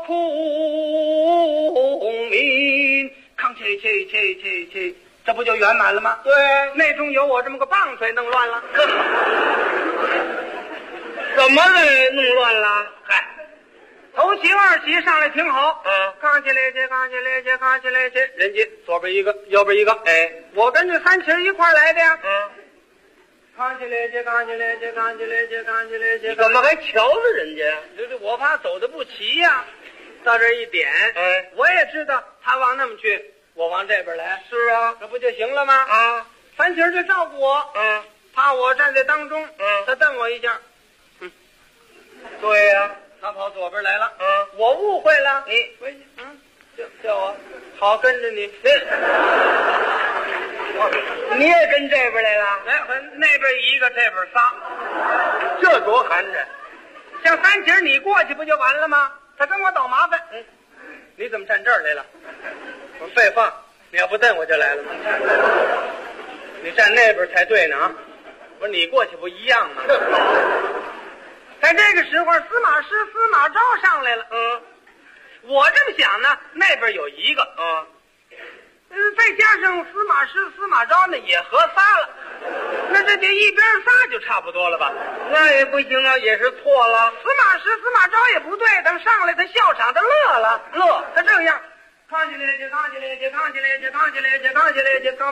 苦民，扛起，这不就圆满了吗？ 对， 内中有我这么个棒槌，弄乱了， 怎么给弄乱了？ 嗨。头首席二席上来挺好，扛起来去，扛起来去，扛起来去，人家左边一个，右边一个，哎，我跟这三旗一块来的呀，扛起来去，扛起来去，扛起来去，扛起来去，你怎么还瞧着人家呀？我怕走的不齐呀，到这一点，哎，我也知道他往那么去，我往这边来，是啊，这不就行了吗？啊，三旗就照顾我，怕我站在当中，他瞪我一下，对呀。他跑左边来了，我误会了，你回去，叫我，好跟着你，你也跟这边来了，来，那边一个，这边仨，这多寒碜！像三姐你过去不就完了吗？他跟我捣麻烦，你怎么站这儿来了？我废话，你要不瞪我就来了吗？你站那边才对呢啊！不是你过去不一样吗？在这个时候，司马师、司马昭上来了。我这么想呢，那边有一个，再加上司马师、司马昭呢，也合仨了。那这一边仨就差不多了吧？那也不行啊，也是错了。司马师、司马昭也不对，等上来他笑场，他乐了，他这样，扛起来去，扛起来去，扛起来去，扛起来去，扛起来去，扛。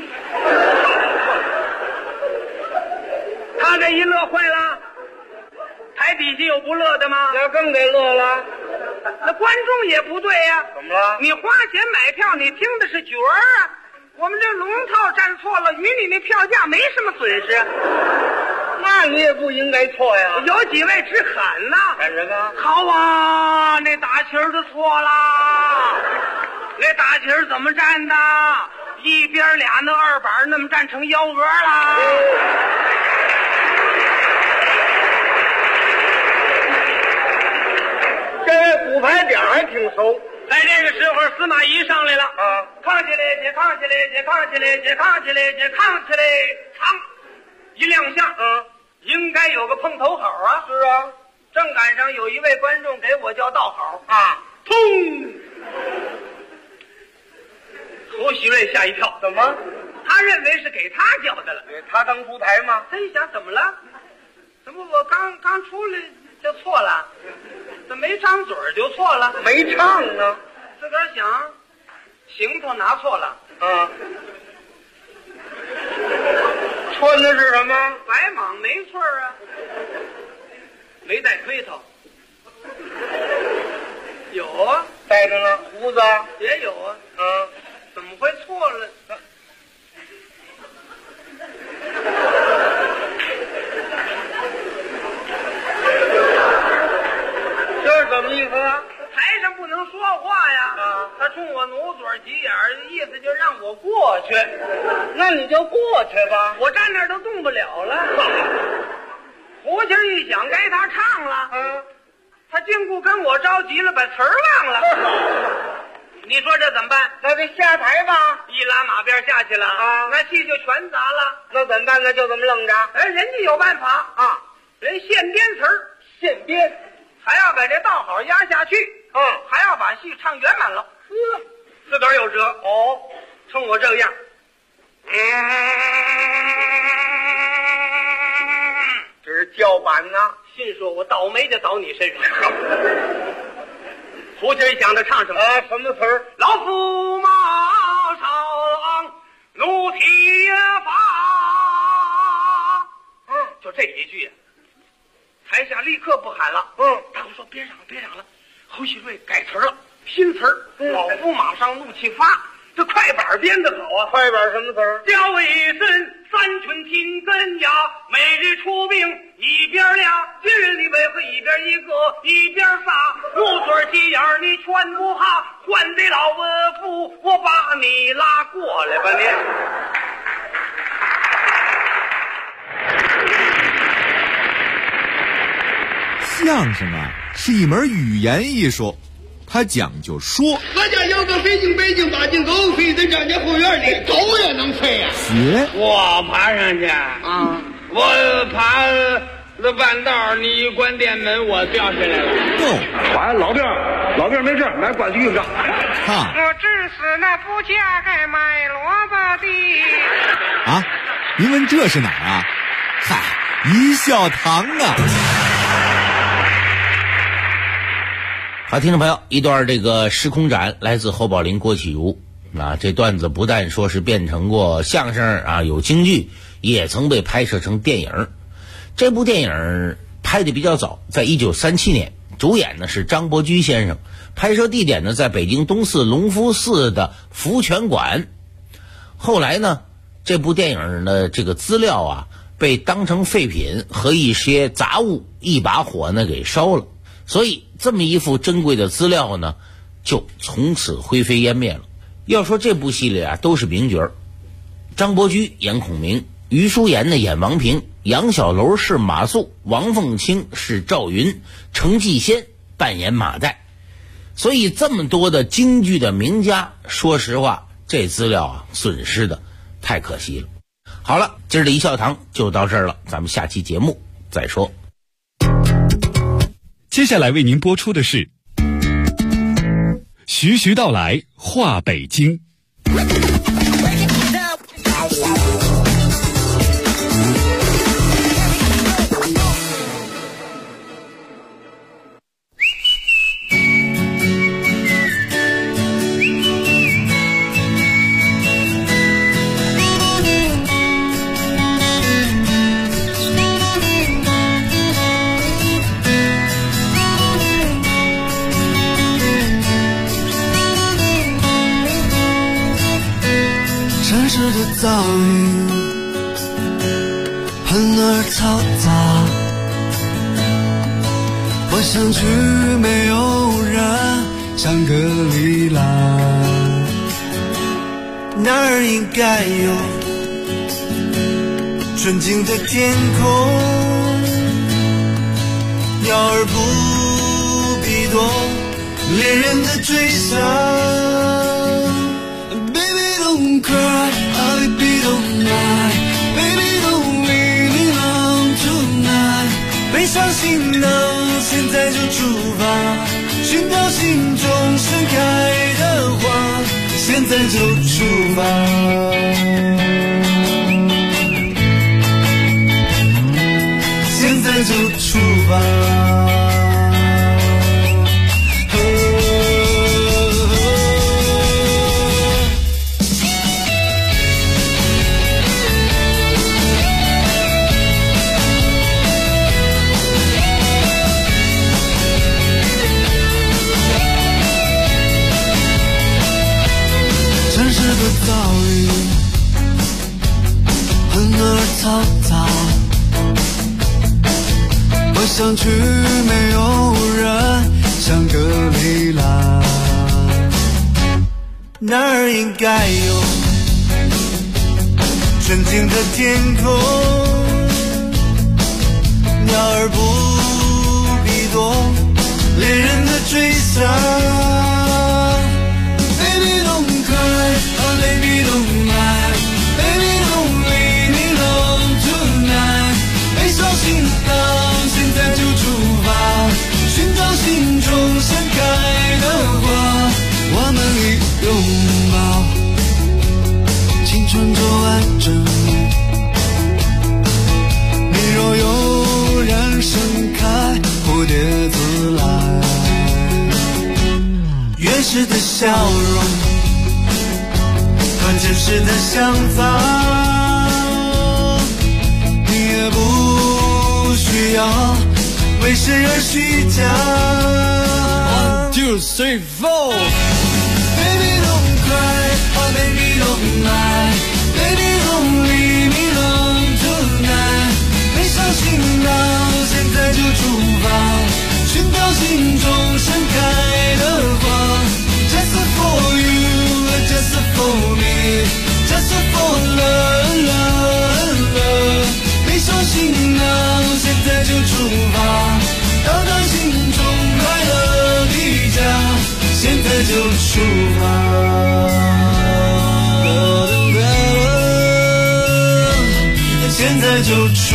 他这一乐坏了。台底下有不乐的吗？那更得乐了。那观众也不对呀。怎么了？你花钱买票，你听的是角儿啊。我们这龙套站错了，与你那票价没什么损失。那你也不应该错呀。有几位直喊呐。喊什么？好啊，那大旗儿就错了。那大旗儿怎么站的？一边俩那二板那么站成幺蛾了。这位骨牌点还挺熟。在这个时候，司马懿上来了，扛起来去，扛起来去，扛起来去，扛起来去，扛起来，扛，一亮相，应该有个碰头好啊。是啊，正赶上有一位观众给我叫道好啊，砰！侯喜瑞吓一跳，怎么？他认为是给他叫的了，他刚出台吗？他一想，怎么了？怎么我刚出来就错了？怎么没张嘴就错了？没唱呢。自个儿想，行头拿错了。穿的是什么？白蟒没错啊，没带盔头。有啊，带着呢。胡子也有啊。怎么会错了？这是怎么意思啊？台上不能说话呀！他冲我努嘴急眼，意思就让我过去。那你就过去吧，我站那儿都动不了了。胡琴一响，该他唱了。他禁锢跟我着急了，把词儿忘了。你说这怎么办？那就下台吧。一拉马鞭下去了那戏就全砸了。那怎么办呢？就这么愣着。人家有办法人现编词儿，现编。还要把这道好压下去，还要把戏唱圆满了，自个儿有辙冲我这样，这是叫板呐。信说我倒霉就倒你身上。胡琴一响，他唱什么？什么词儿？老驸马上怒提发，就这一句。台下立刻不喊了，大伙说别嚷了，别嚷了。侯喜瑞改词了，新词儿。老夫马上怒气发，这快板编的好啊！快板什么词儿？叫为身三群听根呀，每日出兵一边俩，今日你为何一边一个一边仨？怒嘴急眼你全不哈，还得老夫我把你拉过来吧你。 相声啊，是一门语言艺术，它讲究说。 咱家有个北京八斤狗飞在咱家后院里，狗也能飞呀。 学我爬上去我爬了半道，你一关店门，我掉下来了。 好， 老辫没事，来管去用上。 我至死那不嫁给卖萝卜的。 啊，您问这是哪儿啊？嗨，一笑堂啊。 好，听众朋友，一段这个时空斩来自侯宝林、郭启儒啊，这段子不但说是变成过相声啊，有京剧，也曾被拍摄成电影。这部电影拍的比较早，在1937年，主演呢是张伯驹先生，拍摄地点呢在北京东四隆福寺的福泉馆。后来呢，这部电影的这个资料啊，被当成废品和一些杂物一把火呢给烧了，所以这么一幅珍贵的资料呢，就从此灰飞烟灭了。要说这部戏里啊，都是名角，张伯驹演孔明，于淑妍呢演王平，杨小楼是马谡，王凤卿是赵云，程继先扮演马岱。所以这么多的京剧的名家，说实话，这资料啊损失的太可惜了。好了，今儿的一笑堂就到这儿了，咱们下期节目再说。 接下来为您播出的是徐徐道来话北京。 的噪音很而嘈杂，我想去没有人香格里拉，那儿应该有纯净的天空，鸟儿不必多恋人的追杀。Don't cry, oh baby don't lie, baby don't leave me alone tonight。 背上行囊，现在就出发，寻找心中盛开的花，现在就出发，现在就出发。噪音很而嘈杂，我想去没有人香格里拉，那儿应该有纯净的天空，鸟儿不必多恋人的追杀。Baby don't lie, baby don't leave me alone tonight。 背上行囊，现在就出发，寻找心中盛开的花，我们一拥抱，青春就完整。你若有人盛开，蝴蝶自来，原始的笑容真实的想法，你也不需要为谁而虚假。1, 2, 3, 4 Baby don't cry, oh baby don't lie, baby don't leave me alone tonight。 背上行囊，现在就出发，寻找心中盛开的花。Just for you, just for me，Just for love, love, love。 背上行囊，现在就出发，到达心中快乐的家，现在就出发，现在就出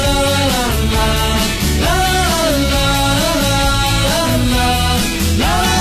发。La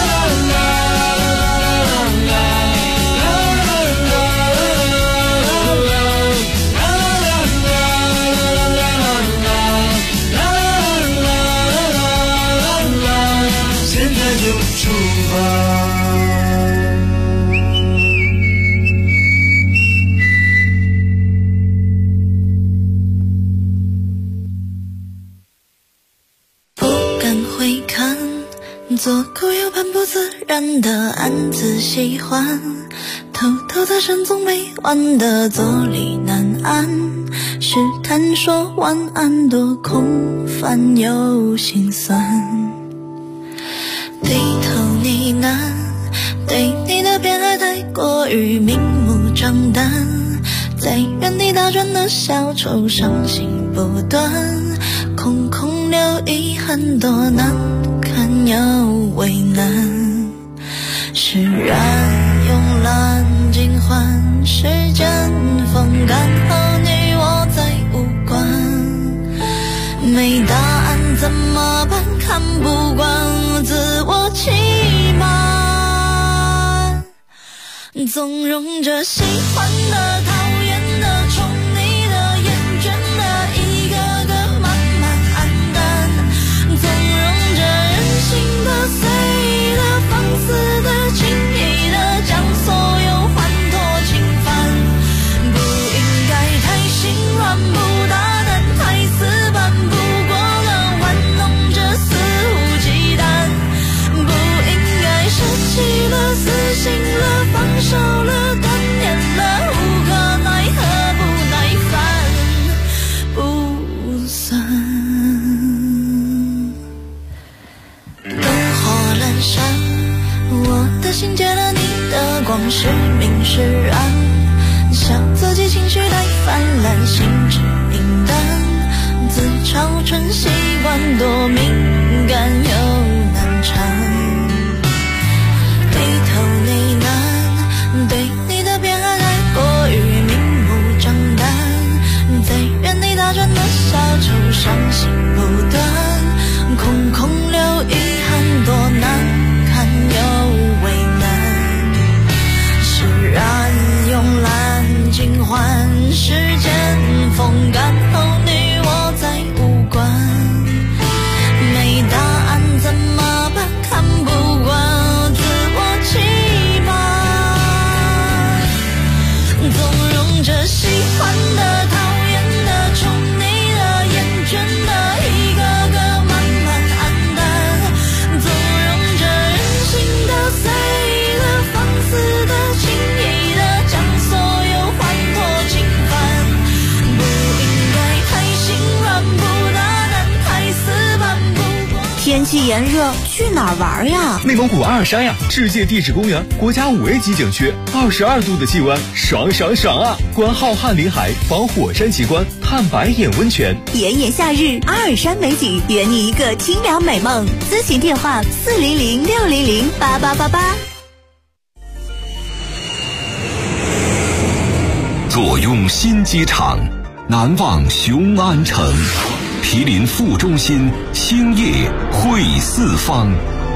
左口又半不自然的暗自喜欢，偷偷的神总没完的坐立难安，试探说晚安多空泛又心酸，低头呢喃，对你的偏爱太过于明目张胆，在原地打转的小丑伤心不断，空空留遗憾多难堪又为难，释然用蓝尽换时间风干后你我再无关，没答案怎么办，看不惯自我欺瞒，纵容着喜欢的讨厌的宠你的厌倦的一个个慢慢黯淡，纵容着任性的随的放肆的轻易的将所有欢脱侵犯，不应该太心软不大胆太死板，不过了玩弄着肆无忌惮，不应该舍弃了死心了放手了断念了无可奈何不耐烦不算，灯火阑珊，我的心借了你的光是明是暗，笑自己情绪太泛滥心智平淡，自嘲成习惯多敏感又难缠，低头呢喃，对你的偏爱太过于明目张胆，在原地打转的小丑伤心不断，空空留遗憾多难堪又为难，释然用蓝尽换时间风干后你我再无关，没答案怎么办，看不惯自我欺瞒，纵容着喜欢的讨厌的宠你的厌倦的一个个慢慢黯淡，纵容着任性的随的放肆的轻易的将所有欢脱侵犯，不应该太心软不大胆太死板，不过天气炎热去哪儿玩呀？ 内蒙古阿尔山呀，世界地质公园国家5A级景区，22度的气温，爽爽爽啊！观浩瀚林海，访火山奇观，探白眼温泉， 炎炎夏日，阿尔山美景，圆你一个清凉美梦。咨询电话400-600-8888。 坐拥新机场，难忘雄安城，毗邻副中心，兴业汇四方。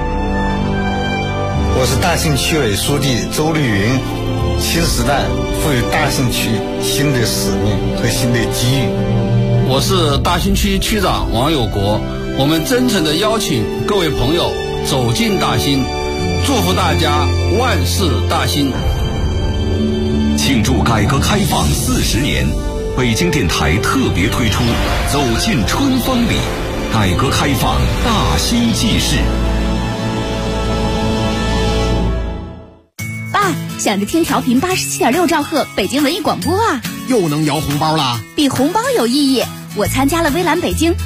我是大兴区委书记周绿云，新时代赋予大兴区新的使命和新的机遇。 我是大兴区区长王有国，我们真诚地邀请各位朋友走进大兴，祝福大家万事大兴。 庆祝改革开放40年，北京电台特别推出走进春风里，改革开放大兴记事。 爸，想着听调频87.6兆赫北京文艺广播啊， 又能摇红包了？ 比红包有意义，我参加了微蓝北京